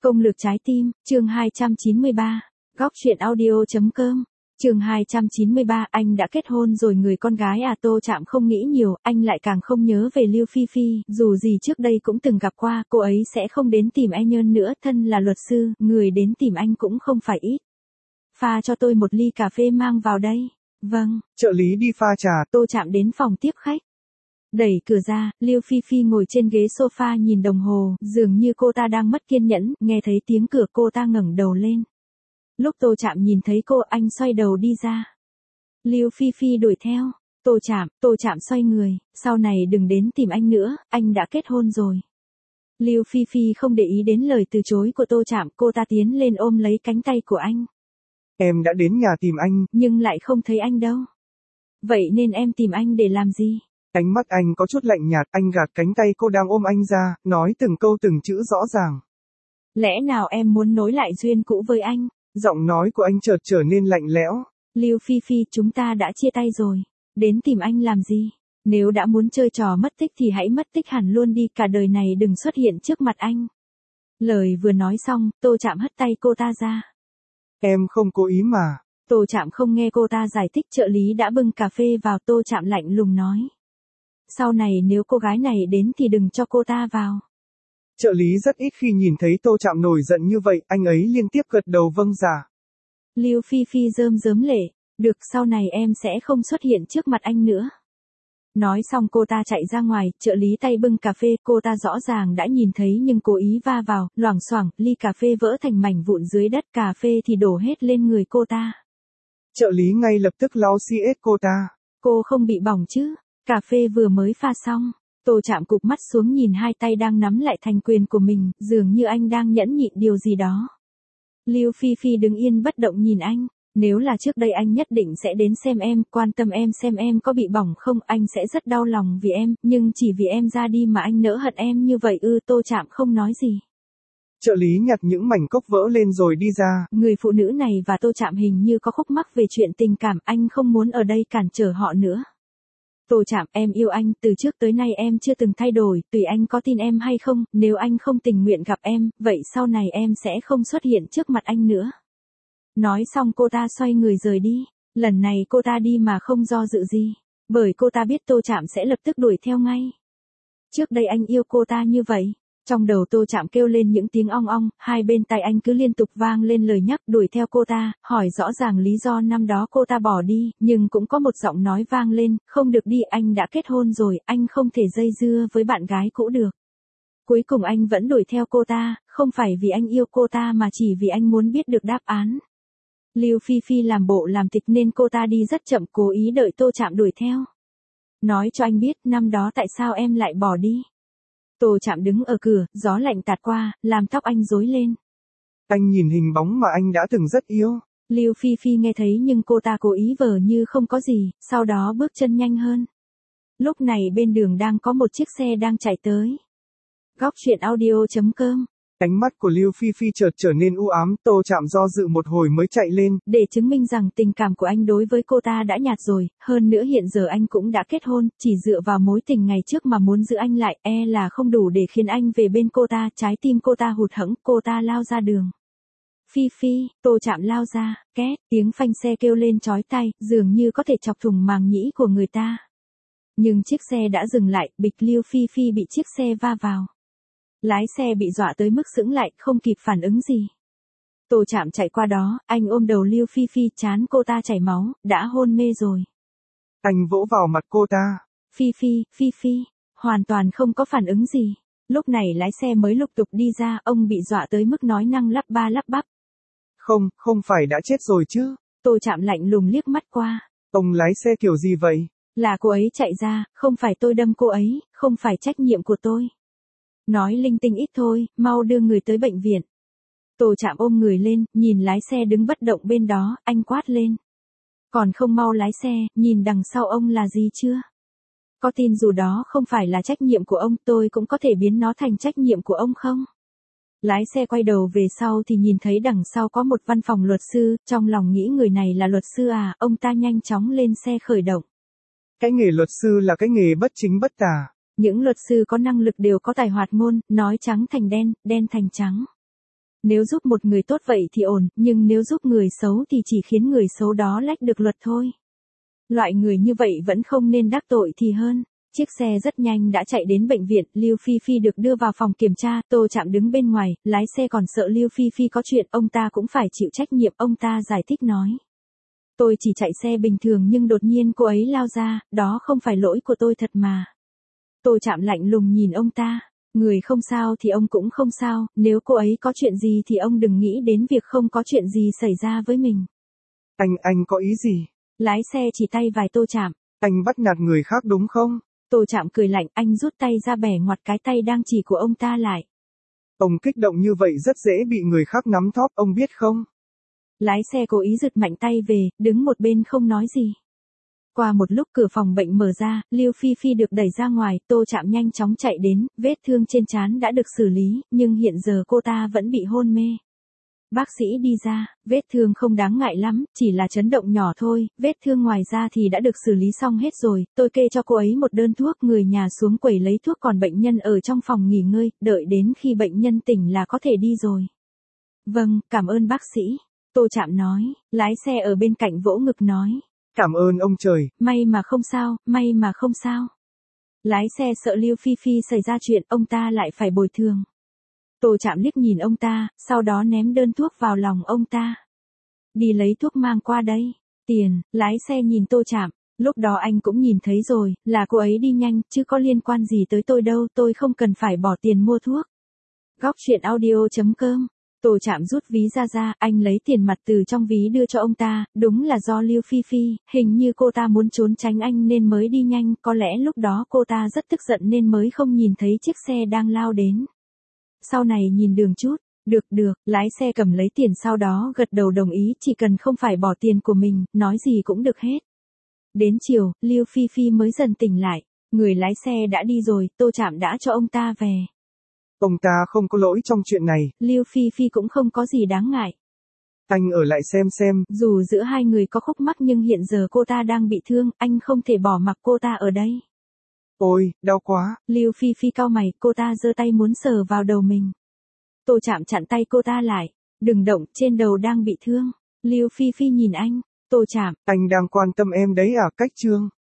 Công lược trái tim, chương 293. Góc truyện audio.com. Chương 293, anh đã kết hôn rồi người con gái à? Tô Trạm không nghĩ nhiều, anh lại càng không nhớ về Lưu Phi Phi, dù gì trước đây cũng từng gặp qua, cô ấy sẽ không đến tìm anh Nhơn nữa, thân là luật sư, người đến tìm anh cũng không phải ít. Pha cho tôi một ly cà phê mang vào đây. Vâng. Trợ lý đi pha trà. Tô Trạm đến phòng tiếp khách. Đẩy cửa ra, Lưu Phi Phi ngồi trên ghế sofa nhìn đồng hồ, dường như cô ta đang mất kiên nhẫn, nghe thấy tiếng cửa cô ta ngẩng đầu lên. Lúc Tô Trạm nhìn thấy cô, anh xoay đầu đi ra. Lưu Phi Phi đuổi theo. Tô Trạm xoay người, sau này đừng đến tìm anh nữa, anh đã kết hôn rồi. Lưu Phi Phi không để ý đến lời từ chối của Tô Trạm, cô ta tiến lên ôm lấy cánh tay của anh. Em đã đến nhà tìm anh, nhưng lại không thấy anh đâu. Vậy nên em tìm anh để làm gì? Ánh mắt anh có chút lạnh nhạt, anh gạt cánh tay cô đang ôm anh ra, nói từng câu từng chữ rõ ràng. Lẽ nào em muốn nối lại duyên cũ với anh? Giọng nói của anh chợt trở nên lạnh lẽo. Lưu Phi Phi, chúng ta đã chia tay rồi. Đến tìm anh làm gì? Nếu đã muốn chơi trò mất tích thì hãy mất tích hẳn luôn đi, cả đời này đừng xuất hiện trước mặt anh. Lời vừa nói xong, Tô Trạm hất tay cô ta ra. Em không cố ý mà. Tô Trạm không nghe cô ta giải thích, trợ lý đã bưng cà phê vào. Tô Trạm lạnh lùng nói. Sau này nếu cô gái này đến thì đừng cho cô ta vào. Trợ lý rất ít khi nhìn thấy Tô Trạm nổi giận như vậy, anh ấy liên tiếp gật đầu vâng dạ. Lưu Phi Phi rơm rớm lệ, được, sau này em sẽ không xuất hiện trước mặt anh nữa. Nói xong cô ta chạy ra ngoài, trợ lý tay bưng cà phê, cô ta rõ ràng đã nhìn thấy nhưng cố ý va vào, loảng xoảng, ly cà phê vỡ thành mảnh vụn dưới đất, cà phê thì đổ hết lên người cô ta. Trợ lý ngay lập tức lau xiết cô ta. Cô không bị bỏng chứ? Cà phê vừa mới pha xong. Tô Trạm cụp mắt xuống nhìn hai tay đang nắm lại thành quyền của mình, dường như anh đang nhẫn nhịn điều gì đó. Lưu Phi Phi đứng yên bất động nhìn anh. Nếu là trước đây anh nhất định sẽ đến xem em, quan tâm em xem em có bị bỏng không, anh sẽ rất đau lòng vì em, nhưng chỉ vì em ra đi mà anh nỡ hận em như vậy ư? Tô Trạm không nói gì. Trợ lý nhặt những mảnh cốc vỡ lên rồi đi ra. Người phụ nữ này và Tô Trạm hình như có khúc mắc về chuyện tình cảm, anh không muốn ở đây cản trở họ nữa. Tô Trạm, em yêu anh, từ trước tới nay em chưa từng thay đổi, tùy anh có tin em hay không, nếu anh không tình nguyện gặp em, vậy sau này em sẽ không xuất hiện trước mặt anh nữa. Nói xong cô ta xoay người rời đi, lần này cô ta đi mà không do dự gì, bởi cô ta biết Tô Trạm sẽ lập tức đuổi theo ngay. Trước đây anh yêu cô ta như vậy. Trong đầu Tô Trạm kêu lên những tiếng ong ong, hai bên tai anh cứ liên tục vang lên lời nhắc đuổi theo cô ta, hỏi rõ ràng lý do năm đó cô ta bỏ đi, nhưng cũng có một giọng nói vang lên, không được đi, anh đã kết hôn rồi, anh không thể dây dưa với bạn gái cũ được. Cuối cùng anh vẫn đuổi theo cô ta, không phải vì anh yêu cô ta mà chỉ vì anh muốn biết được đáp án. Lưu Phi Phi làm bộ làm tịch nên cô ta đi rất chậm, cố ý đợi Tô Trạm đuổi theo. Nói cho anh biết năm đó tại sao em lại bỏ đi. Tô Trạm đứng ở cửa, gió lạnh tạt qua, làm tóc anh rối lên. Anh nhìn hình bóng mà anh đã từng rất yêu. Lưu Phi Phi nghe thấy nhưng cô ta cố ý vờ như không có gì, sau đó bước chân nhanh hơn. Lúc này bên đường đang có một chiếc xe đang chạy tới. Góc truyện audio.com. Ánh mắt của Lưu Phi Phi chợt trở nên u ám, Tô Trạm do dự một hồi mới chạy lên. Để chứng minh rằng tình cảm của anh đối với cô ta đã nhạt rồi, hơn nữa hiện giờ anh cũng đã kết hôn, chỉ dựa vào mối tình ngày trước mà muốn giữ anh lại, e là không đủ để khiến anh về bên cô ta, trái tim cô ta hụt hẫng, cô ta lao ra đường. Phi Phi, Tô Trạm lao ra, két, tiếng phanh xe kêu lên chói tai, dường như có thể chọc thủng màng nhĩ của người ta. Nhưng chiếc xe đã dừng lại, bịch, Lưu Phi Phi bị chiếc xe va vào. Lái xe bị dọa tới mức sững lại, không kịp phản ứng gì. Tô Trạm chạy qua đó, anh ôm đầu Lưu Phi Phi, trán cô ta chảy máu, đã hôn mê rồi. Anh vỗ vào mặt cô ta. Phi Phi, hoàn toàn không có phản ứng gì. Lúc này lái xe mới lục tục đi ra, ông bị dọa tới mức nói năng lắp ba lắp bắp. Không phải đã chết rồi chứ. Tô Trạm lạnh lùng liếc mắt qua. Ông lái xe kiểu gì vậy? Là cô ấy chạy ra, không phải tôi đâm cô ấy, không phải trách nhiệm của tôi. Nói linh tinh ít thôi, mau đưa người tới bệnh viện. Tô Trạm ôm người lên, nhìn lái xe đứng bất động bên đó, anh quát lên. Còn không mau lái xe, nhìn đằng sau ông là gì chưa? Có tin dù đó không phải là trách nhiệm của ông, tôi cũng có thể biến nó thành trách nhiệm của ông không? Lái xe quay đầu về sau thì nhìn thấy đằng sau có một văn phòng luật sư, trong lòng nghĩ người này là luật sư à, ông ta nhanh chóng lên xe khởi động. Cái nghề luật sư là cái nghề bất chính bất tà. Những luật sư có năng lực đều có tài hoạt ngôn, nói trắng thành đen, đen thành trắng. Nếu giúp một người tốt vậy thì ổn, nhưng nếu giúp người xấu thì chỉ khiến người xấu đó lách được luật thôi. Loại người như vậy vẫn không nên đắc tội thì hơn. Chiếc xe rất nhanh đã chạy đến bệnh viện, Lưu Phi Phi được đưa vào phòng kiểm tra, Tô Trạm đứng bên ngoài, lái xe còn sợ Lưu Phi Phi có chuyện, ông ta cũng phải chịu trách nhiệm, ông ta giải thích nói. Tôi chỉ chạy xe bình thường nhưng đột nhiên cô ấy lao ra, đó không phải lỗi của tôi thật mà. Tô Trạm lạnh lùng nhìn ông ta, người không sao thì ông cũng không sao, nếu cô ấy có chuyện gì thì ông đừng nghĩ đến việc không có chuyện gì xảy ra với mình. Anh có ý gì? Lái xe chỉ tay vài Tô Trạm. Anh bắt nạt người khác đúng không? Tô Trạm cười lạnh, anh rút tay ra bẻ ngoặt cái tay đang chỉ của ông ta lại. Ông kích động như vậy rất dễ bị người khác nắm thóp, ông biết không? Lái xe cố ý giật mạnh tay về, đứng một bên không nói gì. Qua một lúc cửa phòng bệnh mở ra, Lưu Phi Phi được đẩy ra ngoài, Tô Trạm nhanh chóng chạy đến, vết thương trên trán đã được xử lý, nhưng hiện giờ cô ta vẫn bị hôn mê. Bác sĩ đi ra, vết thương không đáng ngại lắm, chỉ là chấn động nhỏ thôi, vết thương ngoài ra thì đã được xử lý xong hết rồi, tôi kê cho cô ấy một đơn thuốc, người nhà xuống quầy lấy thuốc còn bệnh nhân ở trong phòng nghỉ ngơi, đợi đến khi bệnh nhân tỉnh là có thể đi rồi. Vâng, cảm ơn bác sĩ, Tô Trạm nói, lái xe ở bên cạnh vỗ ngực nói. Cảm ơn ông trời. May mà không sao, may mà không sao. Lái xe sợ Lưu Phi Phi xảy ra chuyện, ông ta lại phải bồi thường. Tô Trạm liếc nhìn ông ta, sau đó ném đơn thuốc vào lòng ông ta. Đi lấy thuốc mang qua đây. Tiền, lái xe nhìn Tô Trạm. Lúc đó anh cũng nhìn thấy rồi, là cô ấy đi nhanh, chứ có liên quan gì tới tôi đâu, tôi không cần phải bỏ tiền mua thuốc. Góc truyện audio.com. Tô Trạm rút ví ra, anh lấy tiền mặt từ trong ví đưa cho ông ta, đúng là do Lưu Phi Phi, hình như cô ta muốn trốn tránh anh nên mới đi nhanh, có lẽ lúc đó cô ta rất tức giận nên mới không nhìn thấy chiếc xe đang lao đến. Sau này nhìn đường chút, được, lái xe cầm lấy tiền sau đó gật đầu đồng ý, chỉ cần không phải bỏ tiền của mình, nói gì cũng được hết. Đến chiều, Lưu Phi Phi mới dần tỉnh lại, người lái xe đã đi rồi, Tô Trạm đã cho ông ta về. Ông ta không có lỗi trong chuyện này. Lưu Phi Phi cũng không có gì đáng ngại. Anh ở lại xem. Dù giữa hai người có khúc mắc nhưng hiện giờ cô ta đang bị thương, anh không thể bỏ mặc cô ta ở đây. Ôi, đau quá. Lưu Phi Phi cau mày, cô ta giơ tay muốn sờ vào đầu mình. Tô Trạm chặn tay cô ta lại. Đừng động, trên đầu đang bị thương. Lưu Phi Phi nhìn anh. Tô Trạm. Anh đang quan tâm em đấy à, cách trương.